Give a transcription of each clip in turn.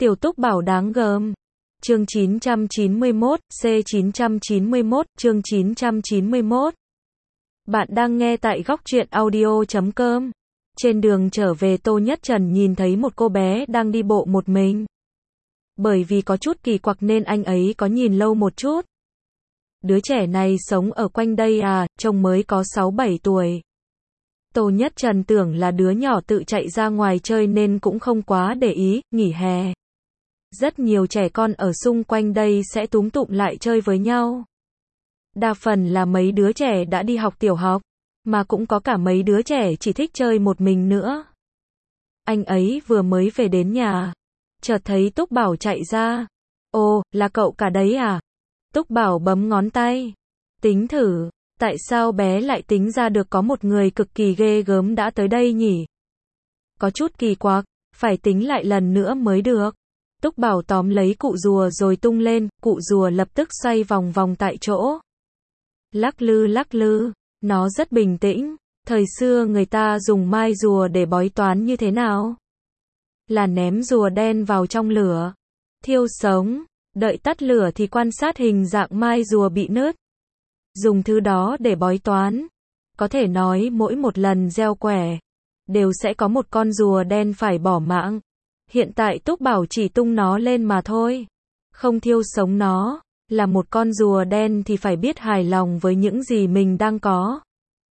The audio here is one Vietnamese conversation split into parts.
Tiểu Túc Bảo đáng gờm. Chương 991, C991, chương 991. Bạn đang nghe tại góc truyện audio.com. Trên đường trở về Tô Nhất Trần nhìn thấy một cô bé đang đi bộ một mình. Bởi vì có chút kỳ quặc nên anh ấy có nhìn lâu một chút. Đứa trẻ này sống ở quanh đây à, trông mới có 6-7 tuổi. Tô Nhất Trần tưởng là đứa nhỏ tự chạy ra ngoài chơi nên cũng không quá để ý, nghỉ hè. Rất nhiều trẻ con ở xung quanh đây sẽ túm tụm lại chơi với nhau. Đa phần là mấy đứa trẻ đã đi học tiểu học, mà cũng có cả mấy đứa trẻ chỉ thích chơi một mình nữa. Anh ấy vừa mới về đến nhà, chợt thấy Túc Bảo chạy ra. Ồ, là cậu cả đấy à? Túc Bảo bấm ngón tay. Tính thử, tại sao bé lại tính ra được có một người cực kỳ ghê gớm đã tới đây nhỉ? Có chút kỳ quặc, phải tính lại lần nữa mới được. Túc Bảo tóm lấy cụ rùa rồi tung lên, cụ rùa lập tức xoay vòng vòng tại chỗ. Lắc lư, nó rất bình tĩnh. Thời xưa người ta dùng mai rùa để bói toán như thế nào? Là ném rùa đen vào trong lửa, thiêu sống, đợi tắt lửa thì quan sát hình dạng mai rùa bị nứt. Dùng thứ đó để bói toán. Có thể nói mỗi một lần gieo quẻ, đều sẽ có một con rùa đen phải bỏ mạng. Hiện tại Túc Bảo chỉ tung nó lên mà thôi. Không thiêu sống nó. Là một con rùa đen thì phải biết hài lòng với những gì mình đang có.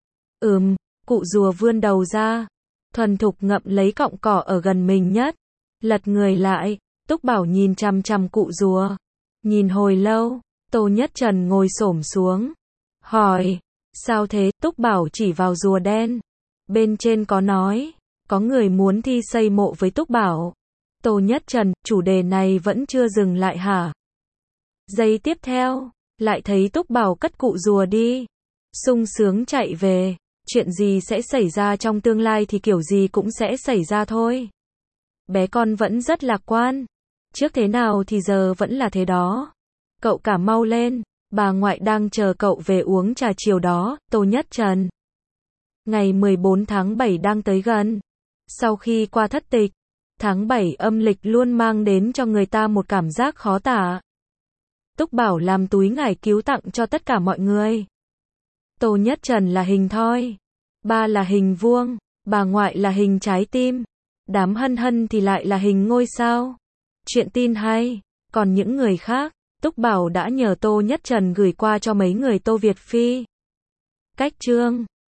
Cụ rùa vươn đầu ra. Thuần thục ngậm lấy cọng cỏ ở gần mình nhất. Lật người lại. Túc Bảo nhìn chằm chằm cụ rùa. Nhìn hồi lâu. Tô Nhất Trần ngồi xổm xuống. Hỏi. Sao thế? Túc Bảo chỉ vào rùa đen. Bên trên có nói. Có người muốn thi xây mộ với Túc Bảo. Tô Nhất Trần, chủ đề này vẫn chưa dừng lại hả? Giây tiếp theo, lại thấy Túc Bảo cất cụ rùa đi. Sung sướng chạy về. Chuyện gì sẽ xảy ra trong tương lai thì kiểu gì cũng sẽ xảy ra thôi. Bé con vẫn rất lạc quan. Trước thế nào thì giờ vẫn là thế đó. Cậu cả mau lên. Bà ngoại đang chờ cậu về uống trà chiều đó, Tô Nhất Trần. Ngày 14 tháng 7 đang tới gần. Sau khi qua thất tịch, tháng 7 âm lịch luôn mang đến cho người ta một cảm giác khó tả. Túc Bảo làm túi ngải cứu tặng cho tất cả mọi người. Tô Nhất Trần là hình thoi, ba là hình vuông, bà ngoại là hình trái tim, đám hân hân thì lại là hình ngôi sao. Chuyện tin hay, còn những người khác, Túc Bảo đã nhờ Tô Nhất Trần gửi qua cho mấy người Tô Việt Phi. Cách chương